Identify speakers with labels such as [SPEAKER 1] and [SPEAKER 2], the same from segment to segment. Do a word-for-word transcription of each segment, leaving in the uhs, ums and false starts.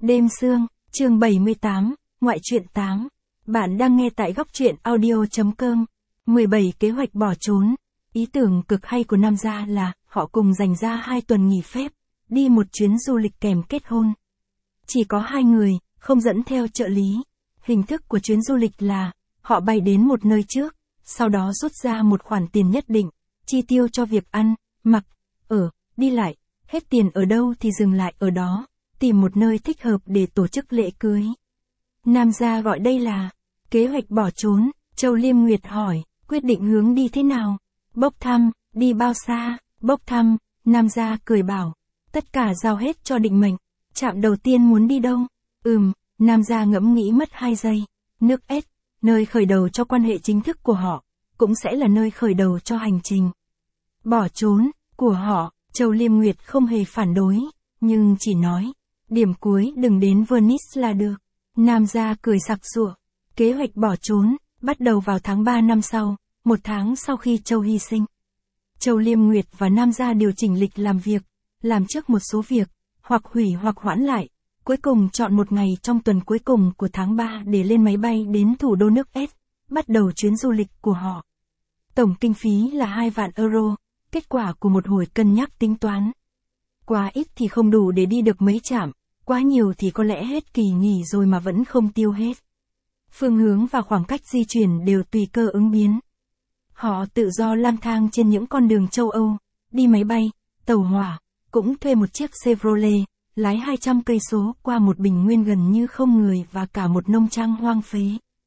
[SPEAKER 1] Đêm sương, chương bảy mươi tám, ngoại truyện tám. Bạn đang nghe tại góc truyện audio.com. mười bảy kế hoạch bỏ trốn. Ý tưởng cực hay của Nam Gia là họ cùng dành ra hai tuần nghỉ phép, đi một chuyến du lịch kèm kết hôn. Chỉ có hai người, không dẫn theo trợ lý. Hình thức của chuyến du lịch là họ bay đến một nơi trước, sau đó rút ra một khoản tiền nhất định, chi tiêu cho việc ăn, mặc, ở, đi lại, hết tiền ở đâu thì dừng lại ở đó, tìm một nơi thích hợp để tổ chức lễ cưới. Nam Gia gọi đây là kế hoạch bỏ trốn. Châu Liêm Nguyệt hỏi, quyết định hướng đi thế nào? Bốc thăm, đi bao xa? Bốc thăm, Nam Gia cười bảo, tất cả giao hết cho định mệnh. Trạm đầu tiên muốn đi đâu? Ừm, Nam Gia ngẫm nghĩ mất hai giây. Nước S, nơi khởi đầu cho quan hệ chính thức của họ, cũng sẽ là nơi khởi đầu cho hành trình bỏ trốn của họ. Châu Liêm Nguyệt không hề phản đối, nhưng chỉ nói, điểm cuối đừng đến Venice là được. Nam Gia cười sặc sụa. Kế hoạch bỏ trốn, bắt đầu vào tháng ba năm sau, một tháng sau khi Châu hy sinh. Châu Liêm Nguyệt và Nam Gia điều chỉnh lịch làm việc, làm trước một số việc, hoặc hủy hoặc hoãn lại, cuối cùng chọn một ngày trong tuần cuối cùng của tháng ba để lên máy bay đến thủ đô nước S, bắt đầu chuyến du lịch của họ. Tổng kinh phí là hai vạn euro, kết quả của một hồi cân nhắc tính toán. Quá ít thì không đủ để đi được mấy trạm, quá nhiều thì có lẽ hết kỳ nghỉ rồi mà vẫn không tiêu hết. Phương hướng và khoảng cách di chuyển đều tùy cơ ứng biến. Họ tự do lang thang trên những con đường châu Âu, đi máy bay, tàu hỏa, cũng thuê một chiếc Chevrolet, lái hai trăm cây số qua một bình nguyên gần như không người và cả một nông trang hoang phế.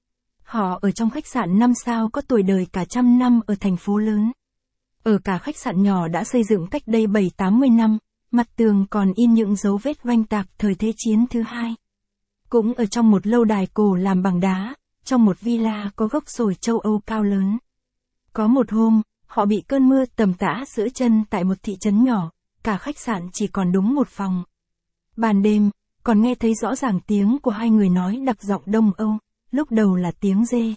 [SPEAKER 1] Họ ở trong khách sạn năm sao có tuổi đời cả trăm năm ở thành phố lớn. Ở cả khách sạn nhỏ đã xây dựng cách đây bảy tám mươi năm, mặt tường còn in những dấu vết oanh tạc thời Thế chiến thứ hai. Cũng ở trong một lâu đài cổ làm bằng đá, trong một villa có gốc sồi châu Âu cao lớn. Có một hôm, họ bị cơn mưa tầm tã giữa chân tại một thị trấn nhỏ, cả khách sạn chỉ còn đúng một phòng. Ban đêm, còn nghe thấy rõ ràng tiếng của hai người nói đặc giọng Đông Âu, lúc đầu là tiếng dê.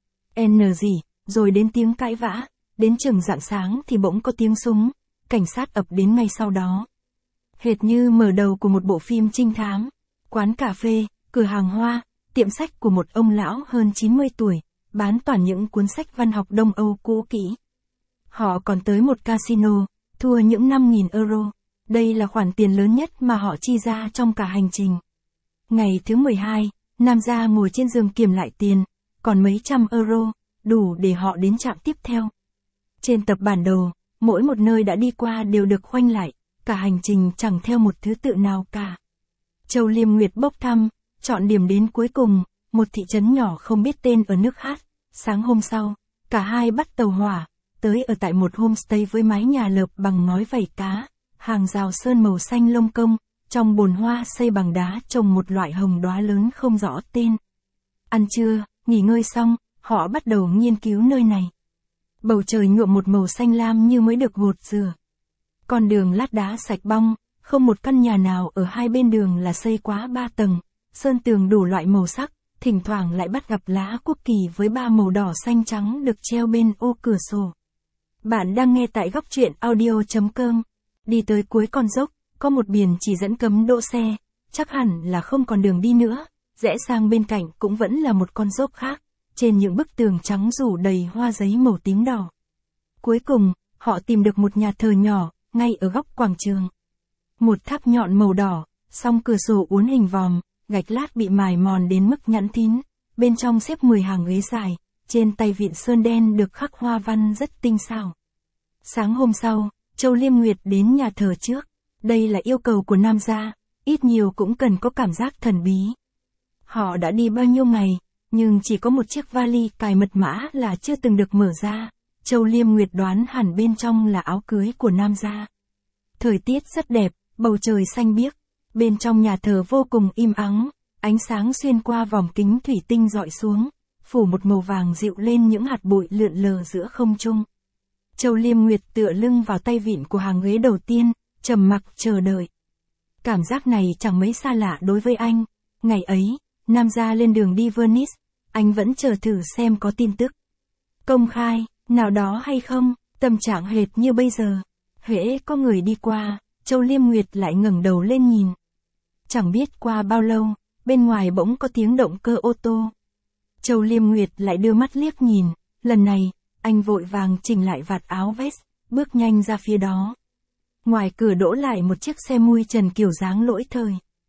[SPEAKER 1] N gì, rồi đến tiếng cãi vã, đến chừng rạng sáng thì bỗng có tiếng súng, cảnh sát ập đến ngay sau đó. Hệt như mở đầu của một bộ phim trinh thám. Quán cà phê, cửa hàng hoa, tiệm sách của một ông lão hơn chín mươi tuổi, bán toàn những cuốn sách văn học Đông Âu cũ kỹ. Họ còn tới một casino, thua những năm nghìn euro. Đây là khoản tiền lớn nhất mà họ chi ra trong cả hành trình. Ngày thứ mười hai, Nam Gia ngồi trên giường kiểm lại tiền, còn mấy trăm euro, đủ để họ đến trạm tiếp theo. Trên tập bản đồ, mỗi một nơi đã đi qua đều được khoanh lại, cả hành trình chẳng theo một thứ tự nào cả. Châu Liêm Nguyệt bốc thăm, chọn điểm đến cuối cùng, một thị trấn nhỏ không biết tên ở nước Hát. Sáng hôm sau, cả hai bắt tàu hỏa, tới ở tại một homestay với mái nhà lợp bằng ngói vảy cá, hàng rào sơn màu xanh lông công, trong bồn hoa xây bằng đá trồng một loại hồng đóa lớn không rõ tên. Ăn trưa, nghỉ ngơi xong, họ bắt đầu nghiên cứu nơi này. Bầu trời nhuộm một màu xanh lam như mới được gột rửa. Con đường lát đá sạch bong, không một căn nhà nào ở hai bên đường là xây quá ba tầng, sơn tường đủ loại màu sắc, thỉnh thoảng lại bắt gặp lá quốc kỳ với ba màu đỏ xanh trắng được treo bên ô cửa sổ. Bạn đang nghe tại góc truyện audio.com. Đi tới cuối con dốc, có một biển chỉ dẫn cấm đỗ xe, chắc hẳn là không còn đường đi nữa, rẽ sang bên cạnh cũng vẫn là một con dốc khác, trên những bức tường trắng rủ đầy hoa giấy màu tím đỏ. Cuối cùng, họ tìm được một nhà thờ nhỏ, ngay ở góc quảng trường. Một tháp nhọn màu đỏ, song cửa sổ uốn hình vòm, gạch lát bị mài mòn đến mức nhẵn thín, bên trong xếp mười hàng ghế dài, trên tay vịn sơn đen được khắc hoa văn rất tinh xảo. Sáng hôm sau, Châu Liêm Nguyệt đến nhà thờ trước. Đây là yêu cầu của Nam Gia, ít nhiều cũng cần có cảm giác thần bí. Họ đã đi bao nhiêu ngày, nhưng chỉ có một chiếc vali cài mật mã là chưa từng được mở ra. Châu Liêm Nguyệt đoán hẳn bên trong là áo cưới của Nam Gia. Thời tiết rất đẹp, bầu trời xanh biếc. Bên trong nhà thờ vô cùng im ắng, ánh sáng xuyên qua vòm kính thủy tinh dọi xuống, phủ một màu vàng dịu lên những hạt bụi lượn lờ giữa không trung. Châu Liêm Nguyệt tựa lưng vào tay vịn của hàng ghế đầu tiên, trầm mặc chờ đợi. Cảm giác này chẳng mấy xa lạ đối với anh. Ngày ấy, Nam Gia lên đường đi Venice, anh vẫn chờ thử xem có tin tức công khai nào đó hay không, tâm trạng hệt như bây giờ. Hễ có người đi qua, Châu Liêm Nguyệt lại ngẩng đầu lên nhìn. Chẳng biết qua bao lâu, bên ngoài bỗng có tiếng động cơ ô tô. Châu Liêm Nguyệt lại đưa mắt liếc nhìn, lần này, anh vội vàng chỉnh lại vạt áo vest, bước nhanh ra phía đó. Ngoài cửa đỗ lại một chiếc xe mui trần kiểu dáng lỗi thời.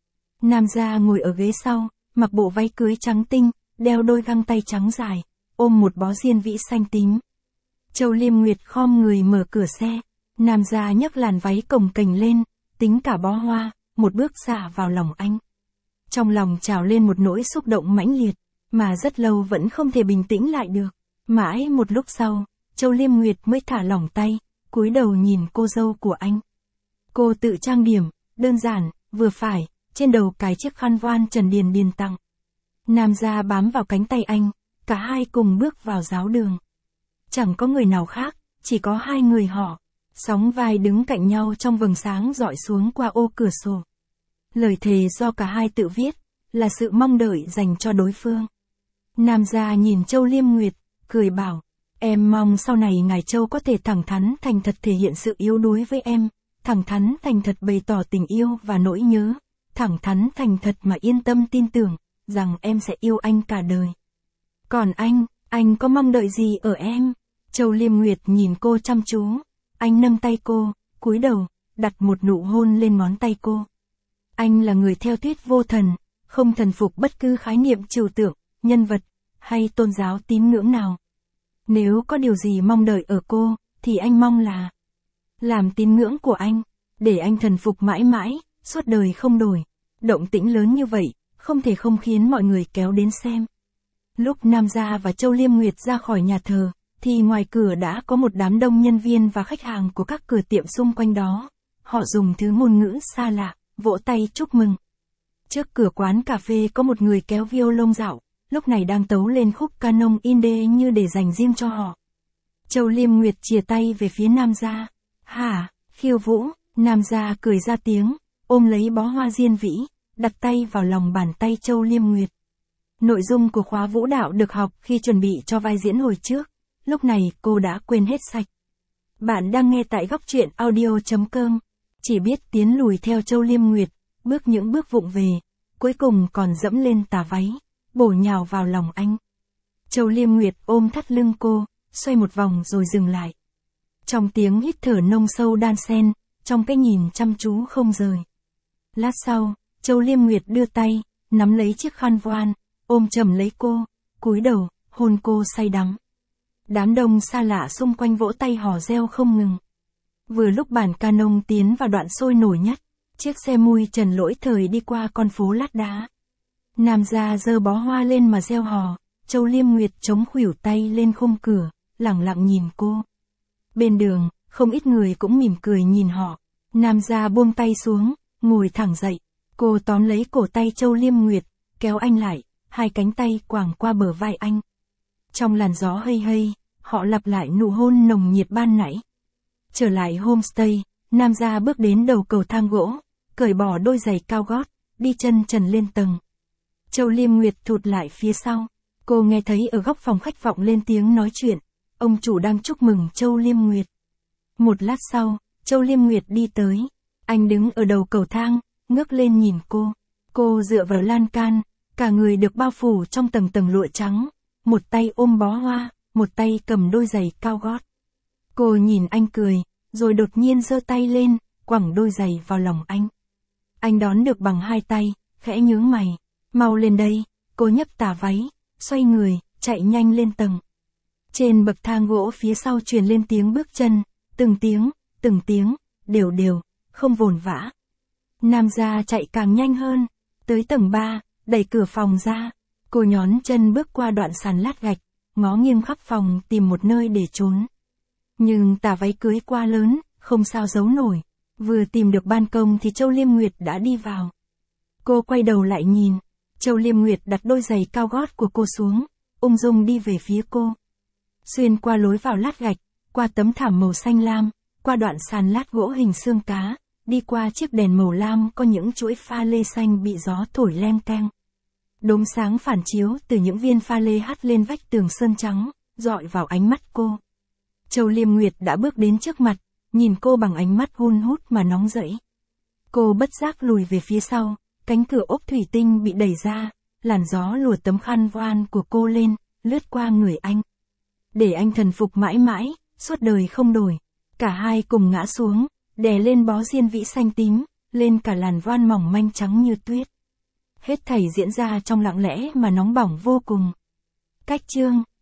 [SPEAKER 1] Nam gia ngồi ở ghế sau, mặc bộ váy cưới trắng tinh, đeo đôi găng tay trắng dài, ôm một bó diên vĩ xanh tím. Châu Liêm Nguyệt khom người mở cửa xe, Nam gia nhấc làn váy cồng kềnh lên, tính cả bó hoa, một bước xả vào lòng anh. Trong lòng trào lên một nỗi xúc động mãnh liệt, mà rất lâu vẫn không thể bình tĩnh lại được. Mãi một lúc sau, Châu Liêm Nguyệt mới thả lỏng tay, cúi đầu nhìn cô dâu của anh. Cô tự trang điểm, đơn giản, vừa phải, trên đầu cài chiếc khăn voan Trần Điền Điền tặng. Nam gia bám vào cánh tay anh, cả hai cùng bước vào giáo đường. Chẳng có người nào khác, chỉ có hai người họ, sóng vai đứng cạnh nhau trong vầng sáng rọi xuống qua ô cửa sổ. Lời thề do cả hai tự viết, là sự mong đợi dành cho đối phương. Nam gia nhìn Châu Liêm Nguyệt, cười bảo, em mong sau này ngài Châu có thể thẳng thắn thành thật thể hiện sự yếu đuối với em, thẳng thắn thành thật bày tỏ tình yêu và nỗi nhớ, thẳng thắn thành thật mà yên tâm tin tưởng, rằng em sẽ yêu anh cả đời. Còn anh, anh có mong đợi gì ở em? Châu Liêm Nguyệt nhìn cô chăm chú, anh nâng tay cô, cúi đầu, đặt một nụ hôn lên ngón tay cô. Anh là người theo thuyết vô thần, không thần phục bất cứ khái niệm trừu tượng, nhân vật, hay tôn giáo tín ngưỡng nào. Nếu có điều gì mong đợi ở cô, thì anh mong là làm tín ngưỡng của anh, để anh thần phục mãi mãi, suốt đời không đổi. Động tĩnh lớn như vậy, không thể không khiến mọi người kéo đến xem. Lúc Nam gia và Châu Liêm Nguyệt ra khỏi nhà thờ, thì ngoài cửa đã có một đám đông nhân viên và khách hàng của các cửa tiệm xung quanh đó. Họ dùng thứ ngôn ngữ xa lạ, vỗ tay chúc mừng. Trước cửa quán cà phê có một người kéo violon dạo, lúc này đang tấu lên khúc canon inde như để dành riêng cho họ. Châu Liêm Nguyệt chìa tay về phía Nam gia. Hả, khiêu vũ, Nam gia cười ra tiếng, ôm lấy bó hoa diên vĩ, đặt tay vào lòng bàn tay Châu Liêm Nguyệt. Nội dung của khóa vũ đạo được học khi chuẩn bị cho vai diễn hồi trước, lúc này cô đã quên hết sạch. Bạn đang nghe tại góc truyện audio chấm com, chỉ biết tiến lùi theo Châu Liêm Nguyệt, bước những bước vụng về, cuối cùng còn dẫm lên tà váy, bổ nhào vào lòng anh. Châu Liêm Nguyệt ôm thắt lưng cô, xoay một vòng rồi dừng lại. Trong tiếng hít thở nông sâu đan xen, trong cái nhìn chăm chú không rời. Lát sau, Châu Liêm Nguyệt đưa tay, nắm lấy chiếc khăn voan, ôm chầm lấy cô, cúi đầu, hôn cô say đắm. Đám đông xa lạ xung quanh vỗ tay hò reo không ngừng. Vừa lúc bản canon tiến vào đoạn sôi nổi nhất, chiếc xe mui trần lỗi thời đi qua con phố lát đá. Nam gia giơ bó hoa lên mà reo hò, Châu Liêm Nguyệt chống khuỷu tay lên khung cửa, lẳng lặng nhìn cô. Bên đường, không ít người cũng mỉm cười nhìn họ. Nam gia buông tay xuống, ngồi thẳng dậy. Cô tóm lấy cổ tay Châu Liêm Nguyệt, kéo anh lại, hai cánh tay quàng qua bờ vai anh. Trong làn gió hây hây, họ lặp lại nụ hôn nồng nhiệt ban nãy. Trở lại homestay, Nam gia bước đến đầu cầu thang gỗ, cởi bỏ đôi giày cao gót, đi chân trần lên tầng. Châu Liêm Nguyệt thụt lại phía sau. Cô nghe thấy ở góc phòng khách vọng lên tiếng nói chuyện. Ông chủ đang chúc mừng Châu Liêm Nguyệt. Một lát sau, Châu Liêm Nguyệt đi tới. Anh đứng ở đầu cầu thang, ngước lên nhìn cô. Cô dựa vào lan can, cả người được bao phủ trong tầng tầng lụa trắng. Một tay ôm bó hoa, một tay cầm đôi giày cao gót. Cô nhìn anh cười, rồi đột nhiên giơ tay lên, quẳng đôi giày vào lòng anh. Anh đón được bằng hai tay, khẽ nhướng mày. Mau lên đây, cô nhấc tà váy, xoay người, chạy nhanh lên tầng. Trên bậc thang gỗ phía sau truyền lên tiếng bước chân, từng tiếng, từng tiếng, đều đều, không vồn vã. Nam gia chạy càng nhanh hơn, tới tầng ba, đẩy cửa phòng ra. Cô nhón chân bước qua đoạn sàn lát gạch, ngó nghiêng khắp phòng tìm một nơi để trốn. Nhưng tà váy cưới quá lớn, không sao giấu nổi. Vừa tìm được ban công thì Châu Liêm Nguyệt đã đi vào. Cô quay đầu lại nhìn. Châu Liêm Nguyệt đặt đôi giày cao gót của cô xuống, ung dung đi về phía cô. Xuyên qua lối vào lát gạch, qua tấm thảm màu xanh lam, qua đoạn sàn lát gỗ hình xương cá, đi qua chiếc đèn màu lam có những chuỗi pha lê xanh bị gió thổi leng keng. Đốm sáng phản chiếu từ những viên pha lê hắt lên vách tường sơn trắng, dọi vào ánh mắt cô. Châu Liêm Nguyệt đã bước đến trước mặt, nhìn cô bằng ánh mắt hun hút mà nóng rẫy. Cô bất giác lùi về phía sau, Cánh cửa ốp thủy tinh bị đẩy ra, làn gió lùa tấm khăn voan của cô lên, lướt qua người anh. Để anh thần phục mãi mãi, suốt đời không đổi. Cả hai cùng ngã xuống, đè lên bó diên vĩ xanh tím, lên cả làn voan mỏng manh trắng như tuyết. Hết thảy diễn ra trong lặng lẽ mà nóng bỏng vô cùng. Cách chương